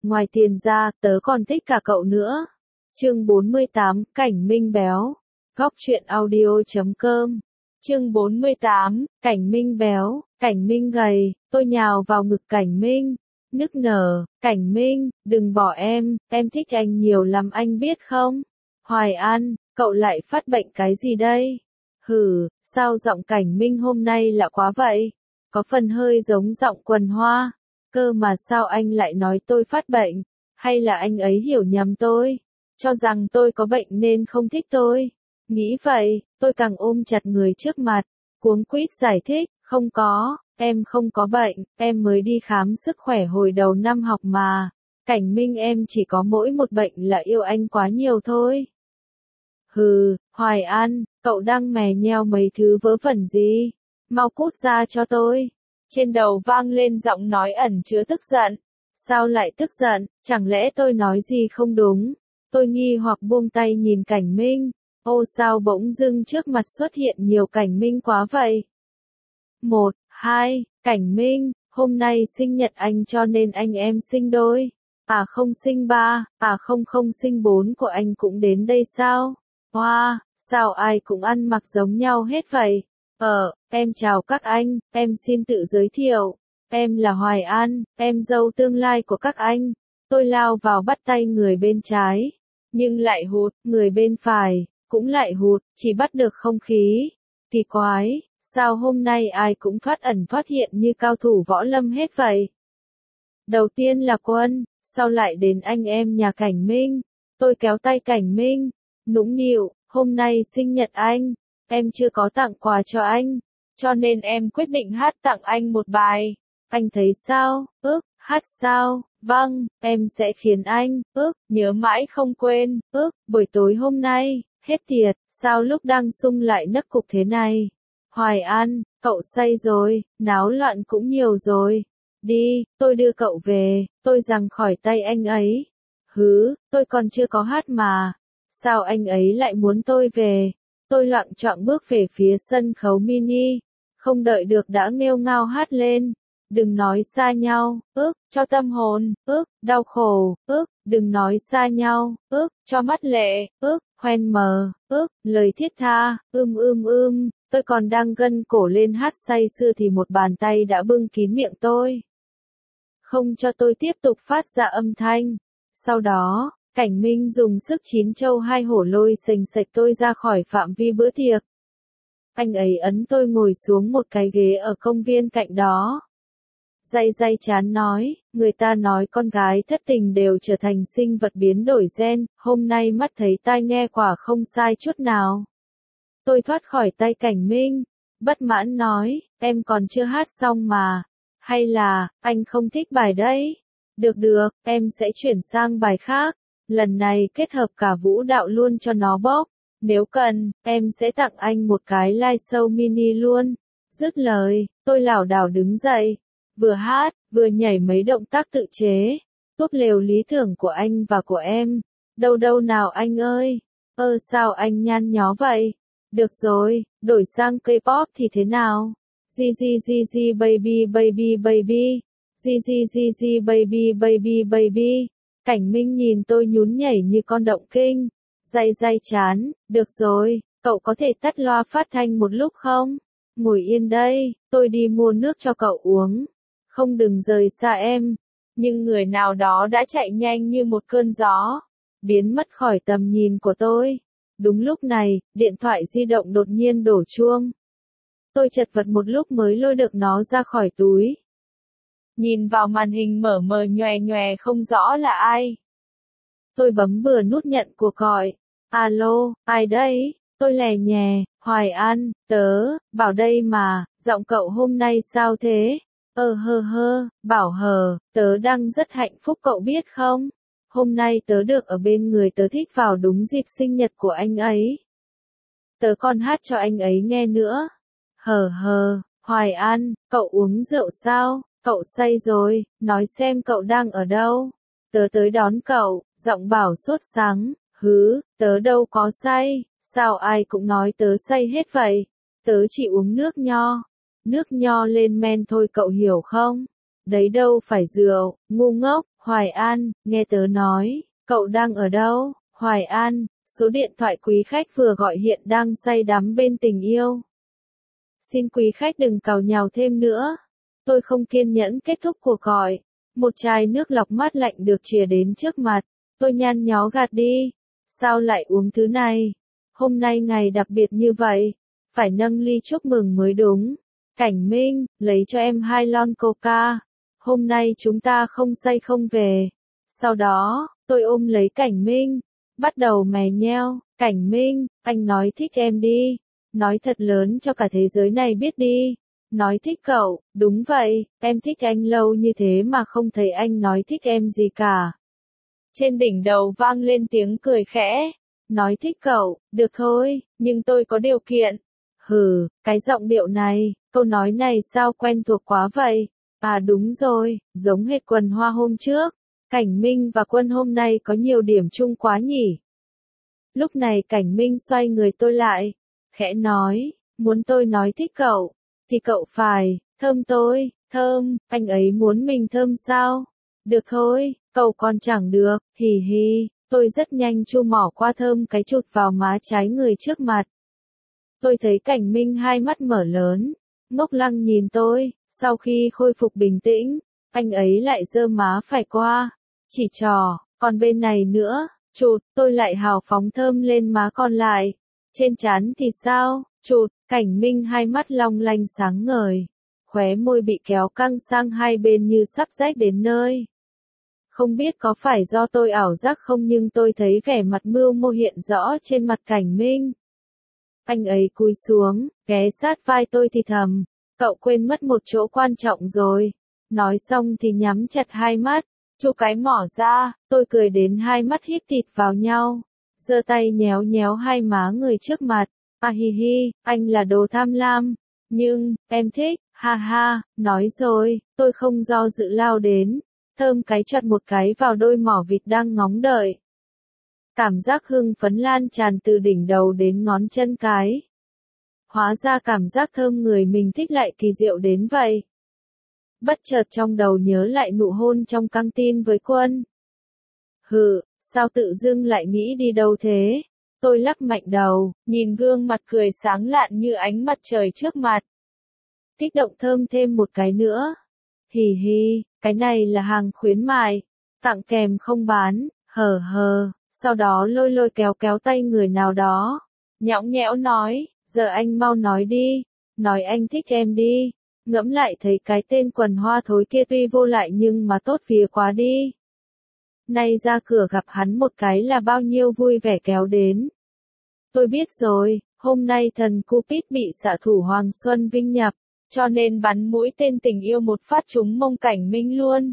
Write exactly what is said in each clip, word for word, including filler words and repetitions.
ngoài tiền ra, tớ còn thích cả cậu nữa. Chương bốn mươi tám, Cảnh Minh béo. Góc truyện audio chấm com. Chương bốn mươi tám, Cảnh Minh béo, Cảnh Minh gầy, tôi nhào vào ngực Cảnh Minh, nức nở, Cảnh Minh, đừng bỏ em, em thích anh nhiều lắm anh biết không? Hoài An, cậu lại phát bệnh cái gì đây? Hừ, sao giọng Cảnh Minh hôm nay lạ quá vậy? Có phần hơi giống giọng Quần Hoa. Cơ mà sao anh lại nói tôi phát bệnh? Hay là anh ấy hiểu nhầm tôi? Cho rằng tôi có bệnh nên không thích tôi? Nghĩ vậy, tôi càng ôm chặt người trước mặt, cuống quýt giải thích, không có, em không có bệnh, em mới đi khám sức khỏe hồi đầu năm học mà. Cảnh Minh em chỉ có mỗi một bệnh là yêu anh quá nhiều thôi. Hừ, Hoài An, cậu đang mè nheo mấy thứ vớ vẩn gì? Mau cút ra cho tôi. Trên đầu vang lên giọng nói ẩn chứa tức giận. Sao lại tức giận, chẳng lẽ tôi nói gì không đúng? Tôi nghi hoặc buông tay nhìn Cảnh Minh. Ô sao bỗng dưng trước mặt xuất hiện nhiều Cảnh Minh quá vậy? Một, hai, Cảnh Minh, hôm nay sinh nhật anh cho nên anh em sinh đôi. À không sinh ba, à không không sinh bốn của anh cũng đến đây sao? Hoa, wow, sao ai cũng ăn mặc giống nhau hết vậy? Ờ, em chào các anh, em xin tự giới thiệu. Em là Hoài An, em dâu tương lai của các anh. Tôi lao vào bắt tay người bên trái, nhưng lại hụt, người bên phải cũng lại hụt, chỉ bắt được không khí. Kỳ quái, sao hôm nay ai cũng thoát ẩn thoát hiện như cao thủ võ lâm hết vậy? Đầu tiên là Quân, sau lại đến anh em nhà Cảnh Minh. Tôi kéo tay Cảnh Minh, nũng nịu, hôm nay sinh nhật anh, em chưa có tặng quà cho anh, cho nên em quyết định hát tặng anh một bài. Anh thấy sao? Ước, hát sao? Vâng, em sẽ khiến anh, ước, nhớ mãi không quên, ước, buổi tối hôm nay. Hết tiệt, sao lúc đang sung lại nấc cục thế này? Hoài An, cậu say rồi, náo loạn cũng nhiều rồi. Đi, tôi đưa cậu về, tôi giằng khỏi tay anh ấy. Hứ, tôi còn chưa có hát mà. Sao anh ấy lại muốn tôi về? Tôi loạng choạng bước về phía sân khấu mini. Không đợi được đã nghêu ngao hát lên. Đừng nói xa nhau, ước, cho tâm hồn, ước, đau khổ, ước, đừng nói xa nhau, ước, cho mắt lệ, ước, hoen mờ, ước, lời thiết tha, ưm ưm ưm, tôi còn đang gân cổ lên hát say sưa thì một bàn tay đã bưng kín miệng tôi. Không cho tôi tiếp tục phát ra âm thanh. Sau đó, Cảnh Minh dùng sức chín châu hai hổ lôi sềnh sệch tôi ra khỏi phạm vi bữa tiệc. Anh ấy ấn tôi ngồi xuống một cái ghế ở công viên cạnh đó. Day day chán nói, người ta nói con gái thất tình đều trở thành sinh vật biến đổi gen, hôm nay mắt thấy tai nghe quả không sai chút nào. Tôi thoát khỏi tay Cảnh Minh, bất mãn nói, em còn chưa hát xong mà, hay là, anh không thích bài đấy? Được được, em sẽ chuyển sang bài khác, lần này kết hợp cả vũ đạo luôn cho nó bốc, nếu cần, em sẽ tặng anh một cái live show mini luôn. Dứt lời, tôi lảo đảo đứng dậy. Vừa hát, vừa nhảy mấy động tác tự chế, tốt lều lý tưởng của anh và của em. Đâu đâu nào anh ơi, ơ sao anh nhăn nhó vậy? Được rồi, đổi sang K-pop thì thế nào? G G G G baby baby baby, G G G G baby baby baby. Cảnh Minh nhìn tôi nhún nhảy như con động kinh. Day day chán, được rồi, cậu có thể tắt loa phát thanh một lúc không? Ngồi yên đây, tôi đi mua nước cho cậu uống. Không đừng rời xa em. Nhưng người nào đó đã chạy nhanh như một cơn gió, biến mất khỏi tầm nhìn của tôi. Đúng lúc này, điện thoại di động đột nhiên đổ chuông. Tôi chật vật một lúc mới lôi được nó ra khỏi túi. Nhìn vào màn hình mở mờ nhòe nhòe không rõ là ai. Tôi bấm bừa nút nhận cuộc gọi. Alo, ai đấy? Tôi lè nhè, Hoài An, tớ, bảo đây mà, giọng cậu hôm nay sao thế? Ờ hơ hơ, bảo hờ, tớ đang rất hạnh phúc cậu biết không? Hôm nay tớ được ở bên người tớ thích vào đúng dịp sinh nhật của anh ấy. Tớ còn hát cho anh ấy nghe nữa. Hờ hờ, Hoài An, cậu uống rượu sao? Cậu say rồi, nói xem cậu đang ở đâu? Tớ tới đón cậu, giọng bảo sốt sắng, hứ, tớ đâu có say, sao ai cũng nói tớ say hết vậy? Tớ chỉ uống nước nho. Nước nho lên men thôi cậu hiểu không? Đấy đâu phải rượu, ngu ngốc, Hoài An, nghe tớ nói, cậu đang ở đâu? Hoài An, số điện thoại quý khách vừa gọi hiện đang say đắm bên tình yêu. Xin quý khách đừng càu nhàu thêm nữa. Tôi không kiên nhẫn kết thúc cuộc gọi. Một chai nước lọc mát lạnh được chìa đến trước mặt. Tôi nhăn nhó gạt đi. Sao lại uống thứ này? Hôm nay ngày đặc biệt như vậy. Phải nâng ly chúc mừng mới đúng. Cảnh Minh, lấy cho em hai lon coca. Hôm nay chúng ta không say không về. Sau đó, tôi ôm lấy Cảnh Minh. Bắt đầu mè nheo. Cảnh Minh, anh nói thích em đi. Nói thật lớn cho cả thế giới này biết đi. Nói thích cậu, đúng vậy, em thích anh lâu như thế mà không thấy anh nói thích em gì cả. Trên đỉnh đầu vang lên tiếng cười khẽ. Nói thích cậu, được thôi, nhưng tôi có điều kiện. Hừ, cái giọng điệu này, câu nói này sao quen thuộc quá vậy? À đúng rồi, giống hệt Quần Hoa hôm trước. Cảnh Minh và Quân hôm nay có nhiều điểm chung quá nhỉ. Lúc này Cảnh Minh xoay người tôi lại, khẽ nói, muốn tôi nói thích cậu, thì cậu phải, thơm tôi, thơm, anh ấy muốn mình thơm sao? Được thôi, cậu còn chẳng được, hì hì, tôi rất nhanh chu mỏ qua thơm cái chụt vào má trái người trước mặt. Tôi thấy Cảnh Minh hai mắt mở lớn, ngốc lăng nhìn tôi, sau khi khôi phục bình tĩnh, anh ấy lại giơ má phải qua, chỉ trò, còn bên này nữa, chụt, tôi lại hào phóng thơm lên má còn lại. Trên trán thì sao, chụt, Cảnh Minh hai mắt long lanh sáng ngời, khóe môi bị kéo căng sang hai bên như sắp rách đến nơi. Không biết có phải do tôi ảo giác không nhưng tôi thấy vẻ mặt mưu mô hiện rõ trên mặt Cảnh Minh. Anh ấy cúi xuống, ghé sát vai tôi thì thầm, cậu quên mất một chỗ quan trọng rồi. Nói xong thì nhắm chặt hai mắt, chu cái mỏ ra, tôi cười đến hai mắt hít thịt vào nhau. Giơ tay nhéo nhéo hai má người trước mặt, à hi hi, anh là đồ tham lam, nhưng, em thích, ha ha, nói rồi, tôi không do dự lao đến, thơm cái chặt một cái vào đôi mỏ vịt đang ngóng đợi. Cảm giác hưng phấn lan tràn từ đỉnh đầu đến ngón chân cái. Hóa ra cảm giác thơm người mình thích lại kỳ diệu đến vậy. Bất chợt trong đầu nhớ lại nụ hôn trong căng tin với Quân. Hừ, sao tự dưng lại nghĩ đi đâu thế? Tôi lắc mạnh đầu, nhìn gương mặt cười sáng lạn như ánh mặt trời trước mặt. Kích động thơm thêm một cái nữa. Hì hì, cái này là hàng khuyến mại, tặng kèm không bán, hờ hờ, sau đó lôi lôi kéo kéo tay người nào đó. Nhõng nhẽo nói, giờ anh mau nói đi, nói anh thích em đi. Ngẫm lại thấy cái tên Quần Hoa thối kia tuy vô lại nhưng mà tốt vía quá đi. Nay ra cửa gặp hắn một cái là bao nhiêu vui vẻ kéo đến. Tôi biết rồi, hôm nay thần Cupid bị xạ thủ Hoàng Xuân Vinh nhập, cho nên bắn mũi tên tình yêu một phát trúng mông Cảnh Minh luôn.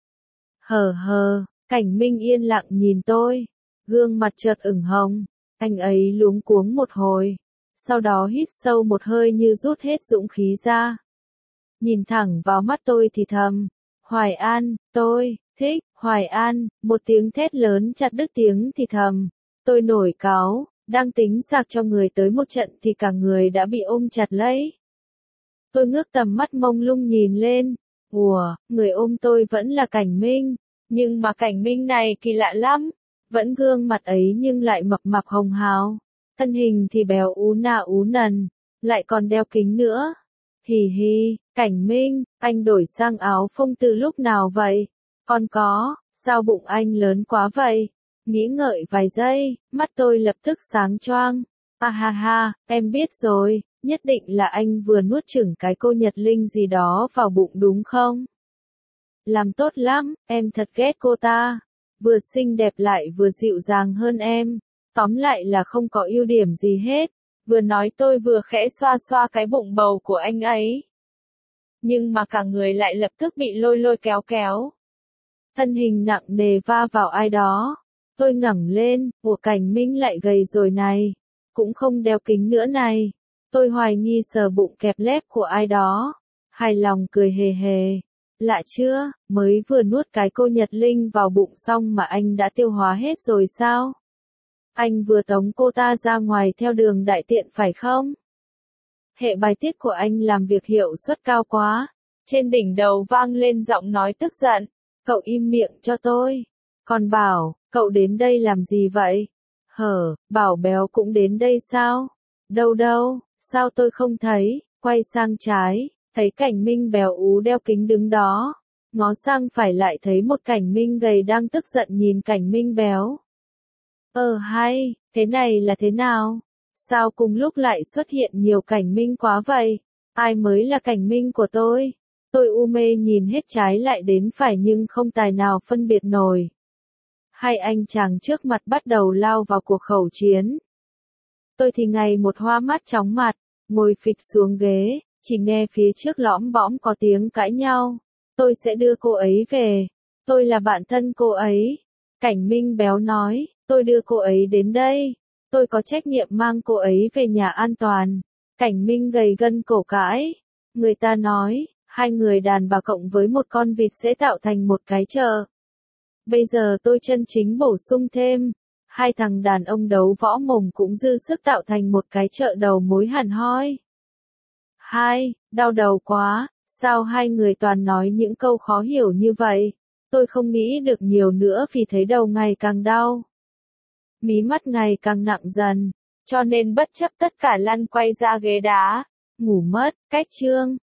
Hờ hờ, Cảnh Minh yên lặng nhìn tôi, gương mặt chợt ửng hồng, anh ấy luống cuống một hồi, sau đó hít sâu một hơi như rút hết dũng khí ra. Nhìn thẳng vào mắt tôi thì thầm, Hoài An, tôi, thích, Hoài An, một tiếng thét lớn chặt đứt tiếng thì thầm, tôi nổi cáu, đang tính sạc cho người tới một trận thì cả người đã bị ôm chặt lấy. Tôi ngước tầm mắt mông lung nhìn lên, ùa, người ôm tôi vẫn là Cảnh Minh, nhưng mà Cảnh Minh này kỳ lạ lắm, vẫn gương mặt ấy nhưng lại mập mạp hồng hào, thân hình thì béo ú nà ú nần, lại còn đeo kính nữa. Hì hì, Cảnh Minh, anh đổi sang áo phông từ lúc nào vậy? Còn có, sao bụng anh lớn quá vậy? Nghĩ ngợi vài giây, mắt tôi lập tức sáng choang. À ha ha, em biết rồi, nhất định là anh vừa nuốt chửng cái cô Nhật Linh gì đó vào bụng đúng không? Làm tốt lắm, em thật ghét cô ta. Vừa xinh đẹp lại vừa dịu dàng hơn em. Tóm lại là không có ưu điểm gì hết. Vừa nói tôi vừa khẽ xoa xoa cái bụng bầu của anh ấy. Nhưng mà cả người lại lập tức bị lôi lôi kéo kéo. Thân hình nặng nề va vào ai đó. Tôi ngẩng lên, của Cảnh Minh lại gầy rồi này. Cũng không đeo kính nữa này. Tôi hoài nghi sờ bụng kẹp lép của ai đó. Hài lòng cười hề hề. Lạ chưa, mới vừa nuốt cái cô Nhật Linh vào bụng xong mà anh đã tiêu hóa hết rồi sao? Anh vừa tống cô ta ra ngoài theo đường đại tiện phải không? Hệ bài tiết của anh làm việc hiệu suất cao quá. Trên đỉnh đầu vang lên giọng nói tức giận. Cậu im miệng cho tôi. Còn Bảo, cậu đến đây làm gì vậy? Hở, Bảo béo cũng đến đây sao? Đâu đâu, sao tôi không thấy? Quay sang trái, thấy Cảnh Minh béo ú đeo kính đứng đó. Ngó sang phải lại thấy một Cảnh Minh gầy đang tức giận nhìn Cảnh Minh béo. Ờ hay, thế này là thế nào? Sao cùng lúc lại xuất hiện nhiều Cảnh Minh quá vậy? Ai mới là Cảnh Minh của tôi? Tôi u mê nhìn hết trái lại đến phải nhưng không tài nào phân biệt nổi. Hai anh chàng trước mặt bắt đầu lao vào cuộc khẩu chiến. Tôi thì ngày một hoa mắt chóng mặt, ngồi phịch xuống ghế, chỉ nghe phía trước lõm bõm có tiếng cãi nhau. Tôi sẽ đưa cô ấy về. Tôi là bạn thân cô ấy. Cảnh Minh béo nói, tôi đưa cô ấy đến đây. Tôi có trách nhiệm mang cô ấy về nhà an toàn. Cảnh Minh gầy gân cổ cãi. Người ta nói, hai người đàn bà cộng với một con vịt sẽ tạo thành một cái chợ. Bây giờ tôi chân chính bổ sung thêm. Hai thằng đàn ông đấu võ mồm cũng dư sức tạo thành một cái chợ đầu mối hẳn hoi. Hai, đau đầu quá, sao hai người toàn nói những câu khó hiểu như vậy? Tôi không nghĩ được nhiều nữa vì thấy đầu ngày càng đau. Mí mắt ngày càng nặng dần, cho nên bất chấp tất cả lăn quay ra ghế đá, ngủ mất, cách chương.